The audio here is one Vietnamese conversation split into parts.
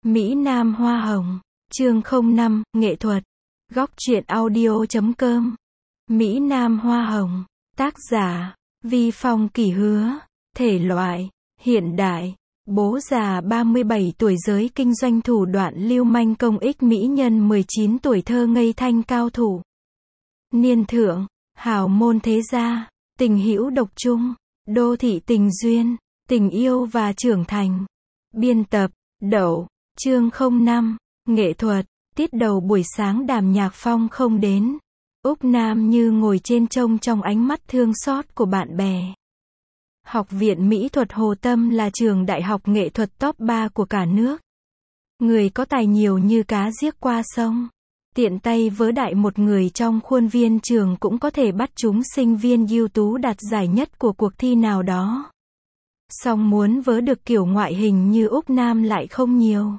Mỹ Nam Hoa Hồng. Chương 05, Nghệ thuật. Góc truyện audio.com. Mỹ Nam Hoa Hồng. Tác giả, Vi Phong Kỷ Hứa. Thể loại, hiện đại. Bố già 37 tuổi giới kinh doanh thủ đoạn lưu manh công ích mỹ nhân 19 tuổi thơ ngây thanh cao thủ. Niên thượng, hào môn thế gia, tình hữu độc trung, đô thị tình duyên, tình yêu và trưởng thành. Biên tập, Đậu. Chương 05, Nghệ thuật. Tiết đầu buổi sáng Đàm Nhạc Phong không đến. Úc Nam như ngồi trên trông trong ánh mắt thương xót của bạn bè. Học viện Mỹ thuật Hồ Tâm là trường đại học nghệ thuật top 3 của cả nước. Người có tài nhiều như cá giết qua sông. Tiện tay vớ đại một người trong khuôn viên trường cũng có thể bắt chúng sinh viên ưu tú đạt giải nhất của cuộc thi nào đó. Song muốn vớ được kiểu ngoại hình như Úc Nam lại không nhiều.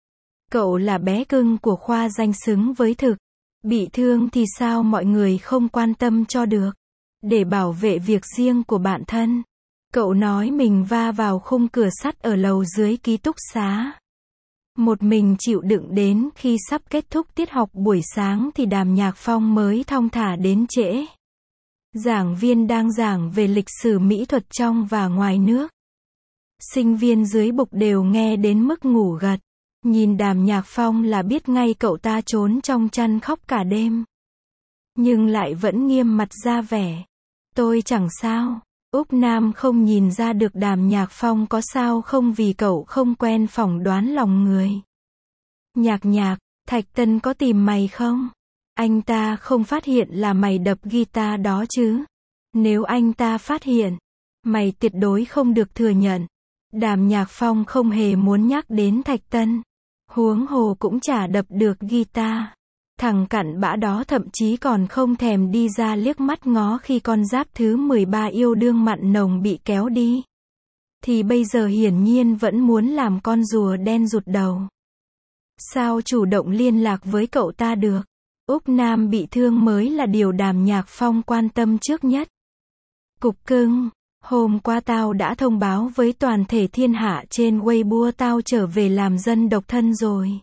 Cậu là bé cưng của khoa danh xứng với thực. Bị thương thì sao mọi người không quan tâm cho được. Để bảo vệ việc riêng của bản thân, cậu nói mình va vào khung cửa sắt ở lầu dưới ký túc xá. Một mình chịu đựng đến khi sắp kết thúc tiết học buổi sáng thì Đàm Nhạc Phong mới thong thả đến trễ. Giảng viên đang giảng về lịch sử mỹ thuật trong và ngoài nước. Sinh viên dưới bục đều nghe đến mức ngủ gật. Nhìn Đàm Nhạc Phong là biết ngay cậu ta trốn trong chăn khóc cả đêm. Nhưng lại vẫn nghiêm mặt ra vẻ. Tôi chẳng sao. Úc Nam không nhìn ra được Đàm Nhạc Phong có sao không vì cậu không quen phỏng đoán lòng người. Nhạc, Thạch Tân có tìm mày không? Anh ta không phát hiện là mày đập guitar đó chứ? Nếu anh ta phát hiện, mày tuyệt đối không được thừa nhận. Đàm Nhạc Phong không hề muốn nhắc đến Thạch Tân. Huống hồ cũng chả đập được guitar. Thằng cặn bã đó thậm chí còn không thèm đi ra liếc mắt ngó khi con giáp thứ 13 yêu đương mặn nồng bị kéo đi. Thì bây giờ hiển nhiên vẫn muốn làm con rùa đen rụt đầu. Sao chủ động liên lạc với cậu ta được? Úc Nam bị thương mới là điều Đàm Nhạc Phong quan tâm trước nhất. Cục cưng, hôm qua tao đã thông báo với toàn thể thiên hạ trên Weibo tao trở về làm dân độc thân rồi.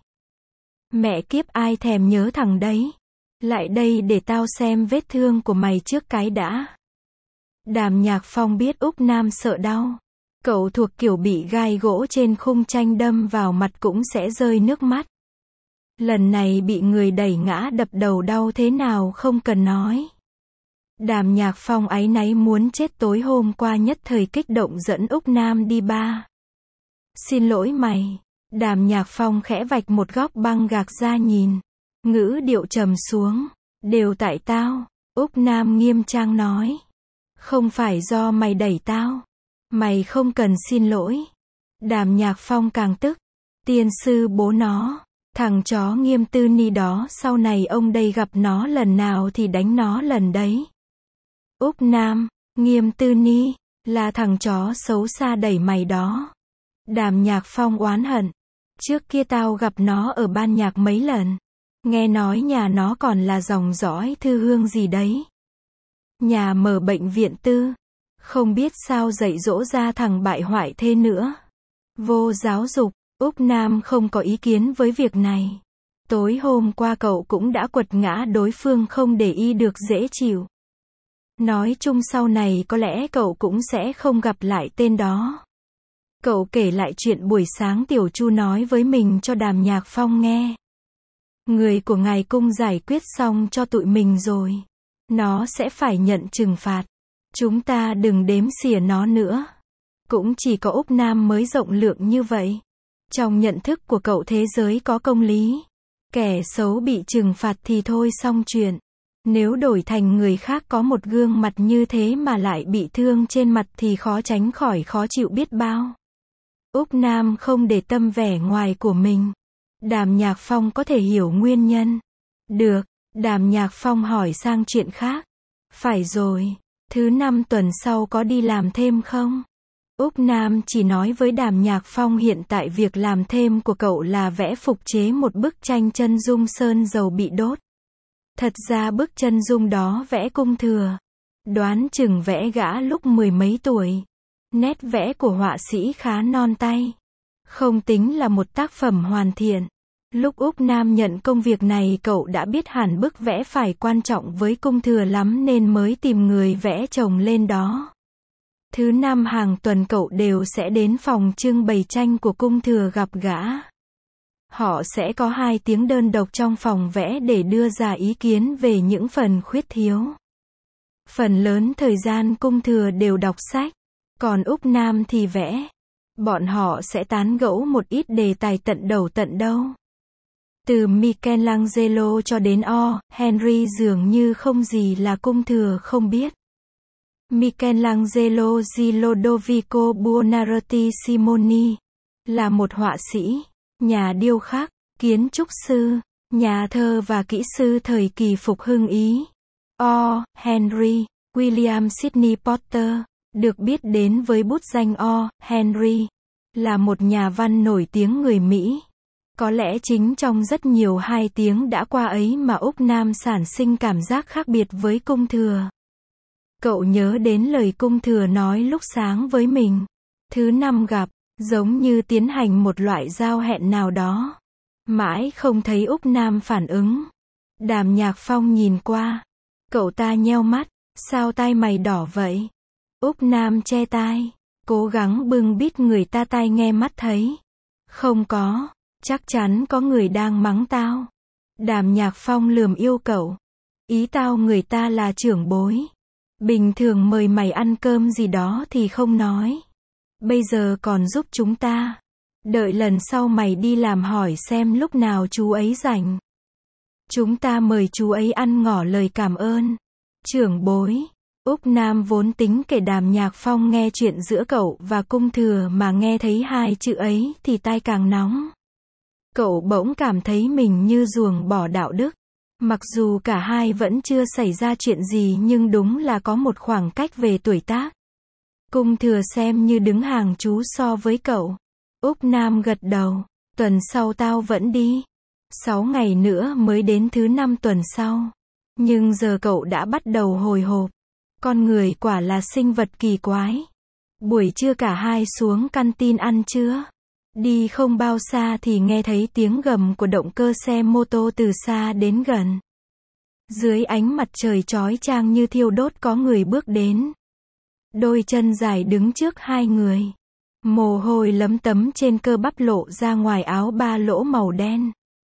Mẹ kiếp ai thèm nhớ thằng đấy. Lại đây để tao xem vết thương của mày trước cái đã. Đàm Nhạc Phong biết Úc Nam sợ đau. Cậu thuộc kiểu bị gai gỗ trên khung tranh đâm vào mặt cũng sẽ rơi nước mắt. Lần này bị người đẩy ngã đập đầu đau thế nào không cần nói. Đàm Nhạc Phong áy náy muốn chết tối hôm qua nhất thời kích động dẫn Úc Nam đi ba. Xin lỗi mày. Đàm Nhạc Phong khẽ vạch một góc băng gạc ra nhìn. Ngữ điệu trầm xuống. Đều tại tao. Úc Nam nghiêm trang nói. Không phải do mày đẩy tao. Mày không cần xin lỗi. Đàm Nhạc Phong càng tức. Tiên sư bố nó. Thằng chó Nghiêm Tư Ni đó sau này ông đây gặp nó lần nào thì đánh nó lần đấy. Úc Nam, Nghiêm Tư Ni, là thằng chó xấu xa đẩy mày đó. Đàm Nhạc Phong oán hận. Trước kia tao gặp nó ở ban nhạc mấy lần. Nghe nói nhà nó còn là dòng dõi thư hương gì đấy. Nhà mở bệnh viện tư. Không biết sao dạy dỗ ra thằng bại hoại thế nữa. Vô giáo dục. Úc Nam không có ý kiến với việc này. Tối hôm qua cậu cũng đã quật ngã đối phương không để ý được dễ chịu. Nói chung sau này có lẽ cậu cũng sẽ không gặp lại tên đó. Cậu kể lại chuyện buổi sáng Tiểu Chu nói với mình cho Đàm Nhạc Phong nghe. Người của ngài cung giải quyết xong cho tụi mình rồi. Nó sẽ phải nhận trừng phạt. Chúng ta đừng đếm xỉa nó nữa. Cũng chỉ có Úc Nam mới rộng lượng như vậy. Trong nhận thức của cậu thế giới có công lý. Kẻ xấu bị trừng phạt thì thôi xong chuyện. Nếu đổi thành người khác có một gương mặt như thế mà lại bị thương trên mặt thì khó tránh khỏi khó chịu biết bao. Úc Nam không để tâm vẻ ngoài của mình. Đàm Nhạc Phong có thể hiểu nguyên nhân. Được, Đàm Nhạc Phong hỏi sang chuyện khác. Phải rồi, thứ 5 tuần sau có đi làm thêm không? Úc Nam chỉ nói với Đàm Nhạc Phong hiện tại việc làm thêm của cậu là vẽ phục chế một bức tranh chân dung sơn dầu bị đốt. Thật ra bức chân dung đó vẽ cung thừa. Đoán chừng vẽ gã lúc 10 mấy tuổi. Nét vẽ của họa sĩ khá non tay. Không tính là một tác phẩm hoàn thiện. Lúc Úc Nam nhận công việc này cậu đã biết hẳn bức vẽ phải quan trọng với cung thừa lắm nên mới tìm người vẽ chồng lên đó. Thứ năm hàng tuần cậu đều sẽ đến phòng trưng bày tranh của cung thừa gặp gã. Họ sẽ có 2 tiếng đơn độc trong phòng vẽ để đưa ra ý kiến về những phần khuyết thiếu. Phần lớn thời gian cung thừa đều đọc sách, còn Úc Nam thì vẽ. Bọn họ sẽ tán gẫu một ít đề tài tận đầu tận đâu. Từ Michelangelo cho đến Henry dường như không gì là cung thừa không biết. Michelangelo di Lodovico Buonarroti Simoni là một họa sĩ, nhà điêu khắc, kiến trúc sư, nhà thơ và kỹ sư thời kỳ phục hưng Ý. Henry William Sidney Potter, được biết đến với bút danh Henry, là một nhà văn nổi tiếng người Mỹ. Có lẽ chính trong rất nhiều 2 tiếng đã qua ấy mà Úc Nam sản sinh cảm giác khác biệt với cung thừa. Cậu nhớ đến lời cung thừa nói lúc sáng với mình. Thứ năm gặp, giống như tiến hành một loại giao hẹn nào đó. Mãi không thấy Úc Nam phản ứng. Đàm Nhạc Phong nhìn qua. Cậu ta nheo mắt, sao tai mày đỏ vậy? Úc Nam che tai, cố gắng bưng bít người ta tai nghe mắt thấy. Không có, chắc chắn có người đang mắng tao. Đàm Nhạc Phong lườm yêu cậu. Ý tao người ta là trưởng bối. Bình thường mời mày ăn cơm gì đó thì không nói. Bây giờ còn giúp chúng ta. Đợi lần sau mày đi làm hỏi xem lúc nào chú ấy rảnh. Chúng ta mời chú ấy ăn ngỏ lời cảm ơn. Trưởng bối. Úc Nam vốn tính kể Đàm Nhạc Phong nghe chuyện giữa cậu và cung thừa mà nghe thấy 2 chữ ấy thì tai càng nóng. Cậu bỗng cảm thấy mình như ruồng bỏ đạo đức. Mặc dù cả hai vẫn chưa xảy ra chuyện gì nhưng đúng là có một khoảng cách về tuổi tác. Cung thừa xem như đứng hàng chú so với cậu. Úc Nam gật đầu. Tuần sau tao vẫn đi. 6 ngày nữa mới đến thứ 5 tuần sau. Nhưng giờ cậu đã bắt đầu hồi hộp. Con người quả là sinh vật kỳ quái. Buổi trưa cả hai xuống canteen ăn trưa. Đi không bao xa thì nghe thấy tiếng gầm của động cơ xe mô tô từ xa đến gần. Dưới ánh mặt trời chói chang như thiêu đốt có người bước đến. Đôi chân dài đứng trước 2 người. Mồ hôi lấm tấm trên cơ bắp lộ ra ngoài áo ba lỗ màu đen.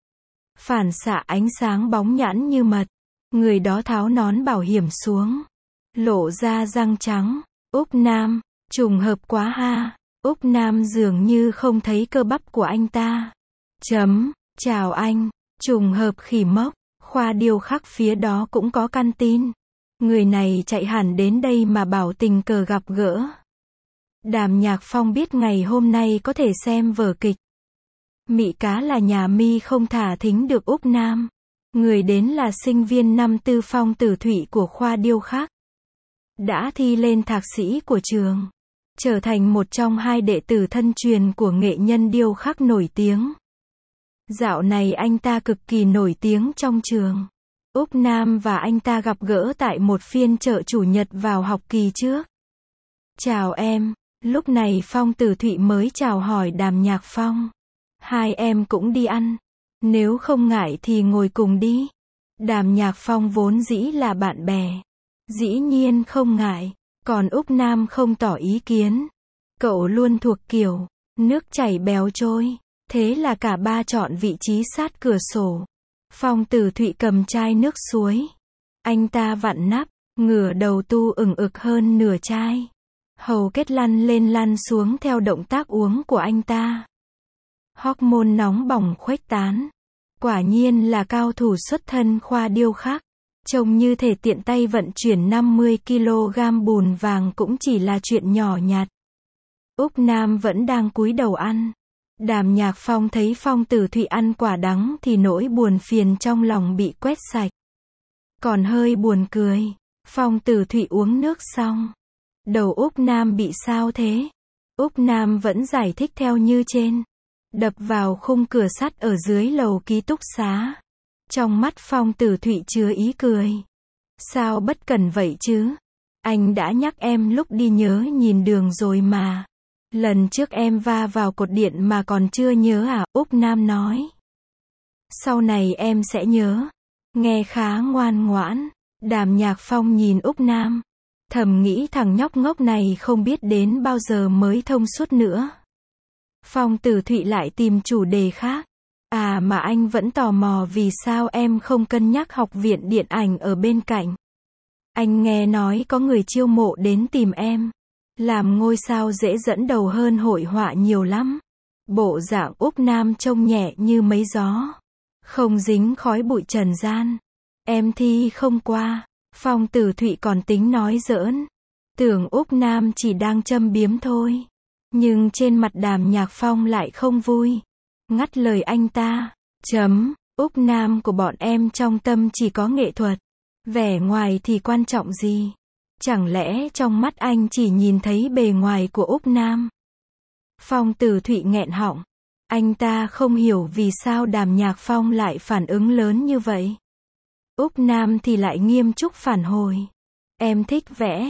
Phản xạ ánh sáng bóng nhãn như mật. Người đó tháo nón bảo hiểm xuống. Lộ ra răng trắng. Úc Nam, trùng hợp quá ha. Úc Nam dường như không thấy cơ bắp của anh ta. Chào anh. Trùng hợp khỉ mốc. Khoa điêu khắc phía đó cũng có canteen. Người này chạy hẳn đến đây mà bảo tình cờ gặp gỡ. Đàm Nhạc Phong biết ngày hôm nay có thể xem vở kịch. Mị cá là nhà mi không thả thính được Úc Nam. Người đến là sinh viên năm tư Phong Tử Thụy của khoa điêu khắc. Đã thi lên thạc sĩ của trường. Trở thành một trong 2 đệ tử thân truyền của nghệ nhân điêu khắc nổi tiếng. Dạo này anh ta cực kỳ nổi tiếng trong trường. Úc Nam và anh ta gặp gỡ tại một phiên chợ chủ nhật vào học kỳ trước. Chào em. Lúc này Phong Tử Thụy mới chào hỏi Đàm Nhạc Phong. Hai em cũng đi ăn. Nếu không ngại thì ngồi cùng đi. Đàm Nhạc Phong vốn dĩ là bạn bè. Dĩ nhiên không ngại. Còn Úc Nam không tỏ ý kiến. Cậu luôn thuộc kiểu nước chảy bèo trôi. Thế là cả ba chọn vị trí sát cửa sổ. Phong Tử Thụy cầm chai nước suối. Anh ta vặn nắp, ngửa đầu tu ửng ực hơn nửa chai. Hầu kết lăn lên lăn xuống theo động tác uống của anh ta. Hormone nóng bỏng khuếch tán. Quả nhiên là cao thủ xuất thân khoa điêu khắc. Trông như thể tiện tay vận chuyển 50 kg bùn vàng cũng chỉ là chuyện nhỏ nhặt. Úc Nam vẫn đang cúi đầu ăn. Đàm Nhạc Phong thấy Phong Tử Thụy ăn quả đắng thì nỗi buồn phiền trong lòng bị quét sạch. Còn hơi buồn cười. Phong Tử Thụy uống nước xong. Đầu Úc Nam bị sao thế? Úc Nam vẫn giải thích theo như trên. Đập vào khung cửa sắt ở dưới lầu ký túc xá. Trong mắt Phong Tử Thụy chứa ý cười. Sao bất cần vậy chứ? Anh đã nhắc em lúc đi nhớ nhìn đường rồi mà. Lần trước em va vào cột điện mà còn chưa nhớ à? Úc Nam nói. Sau này em sẽ nhớ. Nghe khá ngoan ngoãn. Đàm Nhạc Phong nhìn Úc Nam. Thầm nghĩ thằng nhóc ngốc này không biết đến bao giờ mới thông suốt nữa. Phong Tử Thụy lại tìm chủ đề khác. À mà anh vẫn tò mò vì sao em không cân nhắc học viện điện ảnh ở bên cạnh. Anh nghe nói có người chiêu mộ đến tìm em. Làm ngôi sao dễ dẫn đầu hơn hội họa nhiều lắm. Bộ dạng Úc Nam trông nhẹ như mấy gió. Không dính khói bụi trần gian. Em thi không qua. Phong Tử Thụy còn tính nói giỡn. Tưởng Úc Nam chỉ đang châm biếm thôi. Nhưng trên mặt Đàm Nhạc Phong lại không vui. Ngắt lời anh ta. Úc Nam của bọn em trong tâm chỉ có nghệ thuật. Vẻ ngoài thì quan trọng gì? Chẳng lẽ trong mắt anh chỉ nhìn thấy bề ngoài của Úc Nam? Phong Tử Thụy nghẹn họng. Anh ta không hiểu vì sao Đàm Nhạc Phong lại phản ứng lớn như vậy. Úc Nam thì lại nghiêm túc phản hồi. Em thích vẽ.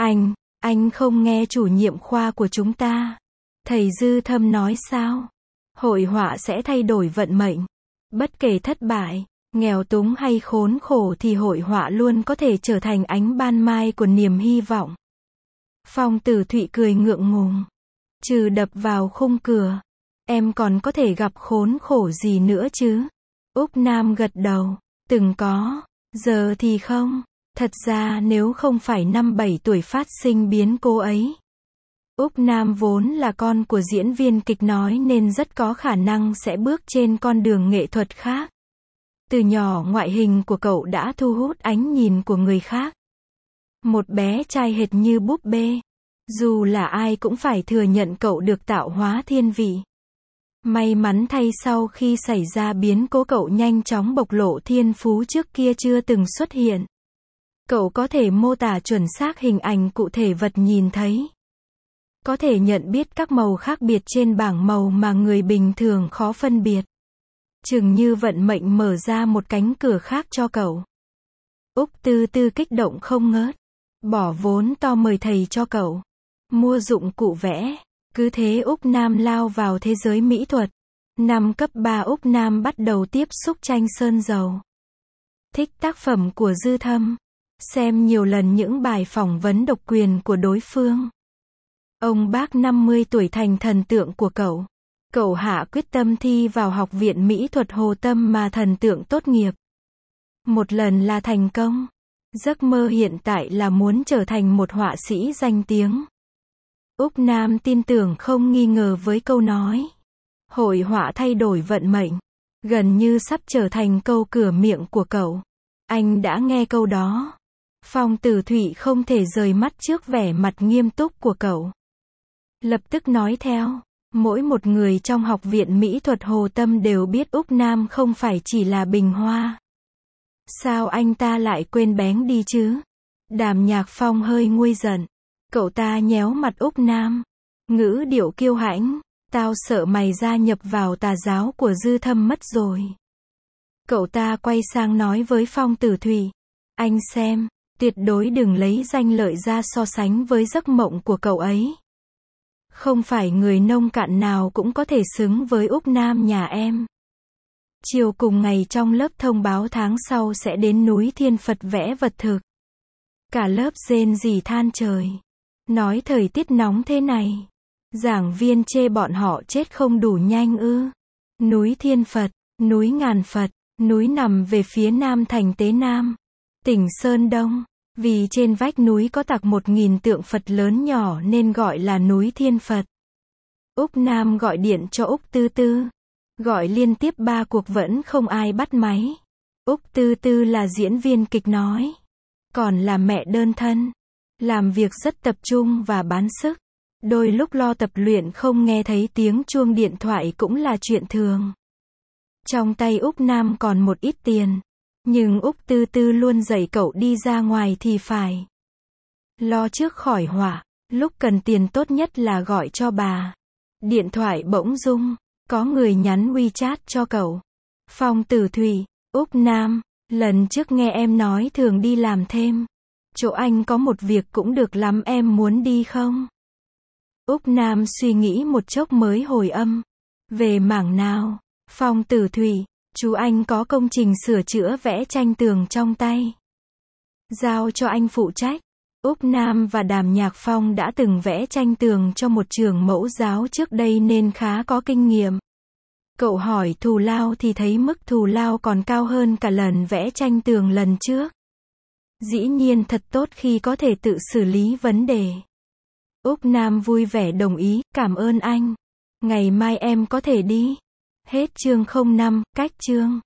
Anh không nghe chủ nhiệm khoa của chúng ta. Thầy Dư Thâm nói sao? Hội họa sẽ thay đổi vận mệnh. Bất kể thất bại, nghèo túng hay khốn khổ thì hội họa luôn có thể trở thành ánh ban mai của niềm hy vọng. Phong Tử Thụy cười ngượng ngùng. Trừ đập vào khung cửa, em còn có thể gặp khốn khổ gì nữa chứ? Úc Nam gật đầu. Từng có, giờ thì không. Thật ra nếu không phải năm 7 tuổi phát sinh biến cố ấy. Úc Nam vốn là con của diễn viên kịch nói nên rất có khả năng sẽ bước trên con đường nghệ thuật khác. Từ nhỏ ngoại hình của cậu đã thu hút ánh nhìn của người khác. Một bé trai hệt như búp bê. Dù là ai cũng phải thừa nhận cậu được tạo hóa thiên vị. May mắn thay sau khi xảy ra biến cố cậu nhanh chóng bộc lộ thiên phú trước kia chưa từng xuất hiện. Cậu có thể mô tả chuẩn xác hình ảnh cụ thể vật nhìn thấy. Có thể nhận biết các màu khác biệt trên bảng màu mà người bình thường khó phân biệt. Chừng như vận mệnh mở ra một cánh cửa khác cho cậu. Úc Tư Tư kích động không ngớt. Bỏ vốn to mời thầy cho cậu. Mua dụng cụ vẽ. Cứ thế Úc Nam lao vào thế giới mỹ thuật. Năm cấp 3 Úc Nam bắt đầu tiếp xúc tranh sơn dầu. Thích tác phẩm của Dư Thâm. Xem nhiều lần những bài phỏng vấn độc quyền của đối phương. Ông bác 50 tuổi thành thần tượng của cậu. Cậu hạ quyết tâm thi vào Học viện Mỹ thuật Hồ Tâm mà thần tượng tốt nghiệp. Một lần là thành công. Giấc mơ hiện tại là muốn trở thành một họa sĩ danh tiếng. Úc Nam tin tưởng không nghi ngờ với câu nói. Hội họa thay đổi vận mệnh. Gần như sắp trở thành câu cửa miệng của cậu. Anh đã nghe câu đó. Phong Tử Thụy không thể rời mắt trước vẻ mặt nghiêm túc của cậu. Lập tức nói theo. Mỗi một người trong Học viện Mỹ thuật Hồ Tâm đều biết Úc Nam không phải chỉ là bình hoa. Sao anh ta lại quên bén đi chứ? Đàm Nhạc Phong hơi nguôi giận. Cậu ta nhéo mặt Úc Nam. Ngữ điệu kiêu hãnh. Tao sợ mày gia nhập vào tà giáo của Dư Thâm mất rồi. Cậu ta quay sang nói với Phong Tử Thụy. Anh xem, tuyệt đối đừng lấy danh lợi ra so sánh với giấc mộng của cậu ấy. Không phải người nông cạn nào cũng có thể xứng với Úc Nam nhà em. Chiều cùng ngày trong lớp thông báo tháng sau sẽ đến núi Thiên Phật vẽ vật thực. Cả lớp rên rỉ than trời. Nói thời tiết nóng thế này. Giảng viên chê bọn họ chết không đủ nhanh ư. Núi Thiên Phật, núi Ngàn Phật, núi nằm về phía nam thành Tế Nam, tỉnh Sơn Đông. Vì trên vách núi có tạc 1000 tượng Phật lớn nhỏ nên gọi là núi Thiên Phật. Úc Nam gọi điện cho Úc Tư Tư. Gọi liên tiếp 3 cuộc vẫn không ai bắt máy. Úc Tư Tư là diễn viên kịch nói. Còn là mẹ đơn thân. Làm việc rất tập trung và bán sức. Đôi lúc lo tập luyện không nghe thấy tiếng chuông điện thoại cũng là chuyện thường. Trong tay Úc Nam còn một ít tiền. Nhưng Úc Tư Tư luôn dạy cậu đi ra ngoài thì phải lo trước khỏi họa. Lúc cần tiền tốt nhất là gọi cho bà. Điện thoại bỗng rung. Có người nhắn WeChat cho cậu. Phong Tử Thụy, Úc Nam, lần trước nghe em nói thường đi làm thêm. Chỗ anh có một việc cũng được lắm, em muốn đi không? Úc Nam suy nghĩ một chốc mới hồi âm. Về mảng nào? Phong Tử Thủy, chú anh có công trình sửa chữa vẽ tranh tường trong tay. Giao cho anh phụ trách. Úc Nam và Đàm Nhạc Phong đã từng vẽ tranh tường cho một trường mẫu giáo trước đây nên khá có kinh nghiệm. Cậu hỏi thù lao thì thấy mức thù lao còn cao hơn cả lần vẽ tranh tường lần trước. Dĩ nhiên thật tốt khi có thể tự xử lý vấn đề. Úc Nam vui vẻ đồng ý, cảm ơn anh. Ngày mai em có thể đi. Hết chương 05, cách chương.